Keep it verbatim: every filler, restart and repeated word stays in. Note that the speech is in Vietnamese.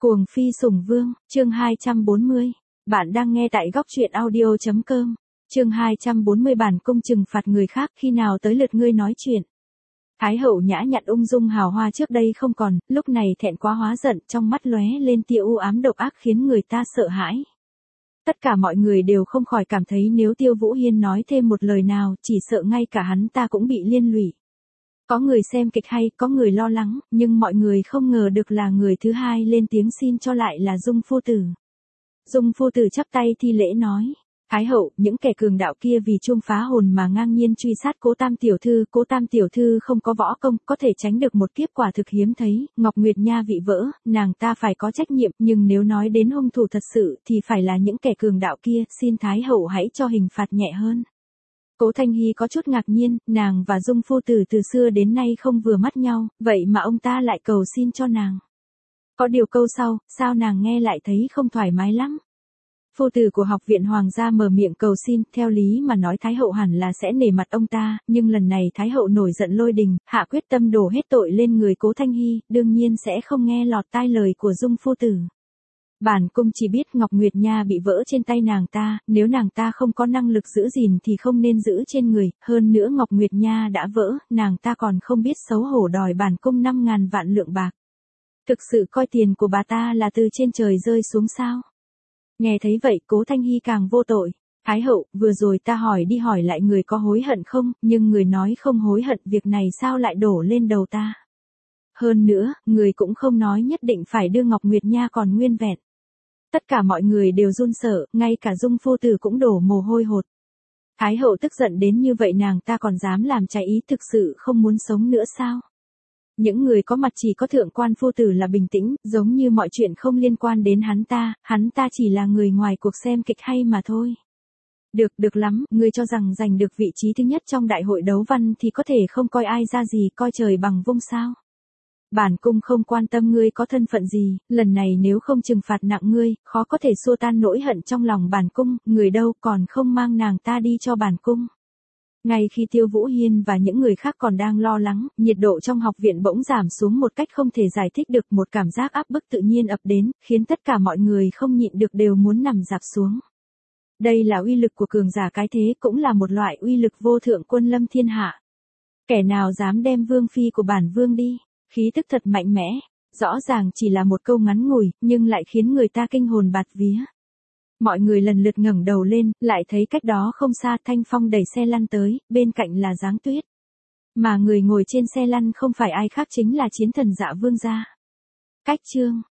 Cuồng phi sủng vương, chương hai trăm bốn mươi. Bạn đang nghe tại góc truyện audio chấm com. Chương hai trăm bốn mươi bản cung trừng phạt người khác, khi nào tới lượt ngươi nói chuyện. Thái hậu nhã nhặn ung dung hào hoa trước đây không còn, lúc này thẹn quá hóa giận, trong mắt lóe lên tia u ám độc ác khiến người ta sợ hãi. Tất cả mọi người đều không khỏi cảm thấy nếu Tiêu Vũ Hiên nói thêm một lời nào, chỉ sợ ngay cả hắn ta cũng bị liên lụy. Có người xem kịch hay, có người lo lắng, nhưng mọi người không ngờ được là người thứ hai lên tiếng xin cho lại là Dung phu tử. Dung phu tử chắp tay thi lễ nói: Thái hậu, những kẻ cường đạo kia vì chuông phá hồn mà ngang nhiên truy sát Cố Tam tiểu thư, Cố Tam tiểu thư không có võ công, có thể tránh được một kiếp quả thực hiếm thấy, Ngọc Nguyệt Nha bị vỡ, nàng ta phải có trách nhiệm, nhưng nếu nói đến hung thủ thật sự thì phải là những kẻ cường đạo kia, xin Thái hậu hãy cho hình phạt nhẹ hơn. Cố Thanh Hy có chút ngạc nhiên, nàng và Dung phu tử từ xưa đến nay không vừa mắt nhau, vậy mà ông ta lại cầu xin cho nàng. Có điều câu sau, sao nàng nghe lại thấy không thoải mái lắm. Phu tử của học viện hoàng gia mở miệng cầu xin, theo lý mà nói Thái hậu hẳn là sẽ nể mặt ông ta, nhưng lần này Thái hậu nổi giận lôi đình, hạ quyết tâm đổ hết tội lên người Cố Thanh Hy, đương nhiên sẽ không nghe lọt tai lời của Dung phu tử. Bản cung chỉ biết Ngọc Nguyệt Nha bị vỡ trên tay nàng ta, nếu nàng ta không có năng lực giữ gìn thì không nên giữ trên người, hơn nữa Ngọc Nguyệt Nha đã vỡ, nàng ta còn không biết xấu hổ đòi bản cung năm ngàn vạn lượng bạc. Thực sự coi tiền của bà ta là từ trên trời rơi xuống sao? Nghe thấy vậy Cố Thanh Hy càng vô tội. Thái hậu, vừa rồi ta hỏi đi hỏi lại người có hối hận không, nhưng người nói không hối hận, việc này sao lại đổ lên đầu ta? Hơn nữa, người cũng không nói nhất định phải đưa Ngọc Nguyệt Nha còn nguyên vẹn. Tất cả mọi người đều run sợ, ngay cả Dung phu tử cũng đổ mồ hôi hột. Thái hậu tức giận đến như vậy nàng ta còn dám làm trái ý, thực sự không muốn sống nữa sao? Những người có mặt chỉ có thượng quan phu tử là bình tĩnh, giống như mọi chuyện không liên quan đến hắn ta, hắn ta chỉ là người ngoài cuộc xem kịch hay mà thôi. Được, được lắm, ngươi cho rằng giành được vị trí thứ nhất trong đại hội đấu văn thì có thể không coi ai ra gì, coi trời bằng vung sao? Bản cung không quan tâm ngươi có thân phận gì, lần này nếu không trừng phạt nặng ngươi, khó có thể xua tan nỗi hận trong lòng bản cung, người đâu còn không mang nàng ta đi cho bản cung. Ngay khi Tiêu Vũ Hiên và những người khác còn đang lo lắng, nhiệt độ trong học viện bỗng giảm xuống một cách không thể giải thích được, một cảm giác áp bức tự nhiên ập đến, khiến tất cả mọi người không nhịn được đều muốn nằm dạp xuống. Đây là uy lực của cường giả cái thế, cũng là một loại uy lực vô thượng quân lâm thiên hạ. Kẻ nào dám đem vương phi của bản vương đi? Khí tức thật mạnh mẽ, rõ ràng chỉ là một câu ngắn ngủi, nhưng lại khiến người ta kinh hồn bạt vía. Mọi người lần lượt ngẩng đầu lên, lại thấy cách đó không xa Thanh Phong đẩy xe lăn tới, bên cạnh là Giáng Tuyết. Mà người ngồi trên xe lăn không phải ai khác chính là chiến thần Dạ Vương gia. Cách chương,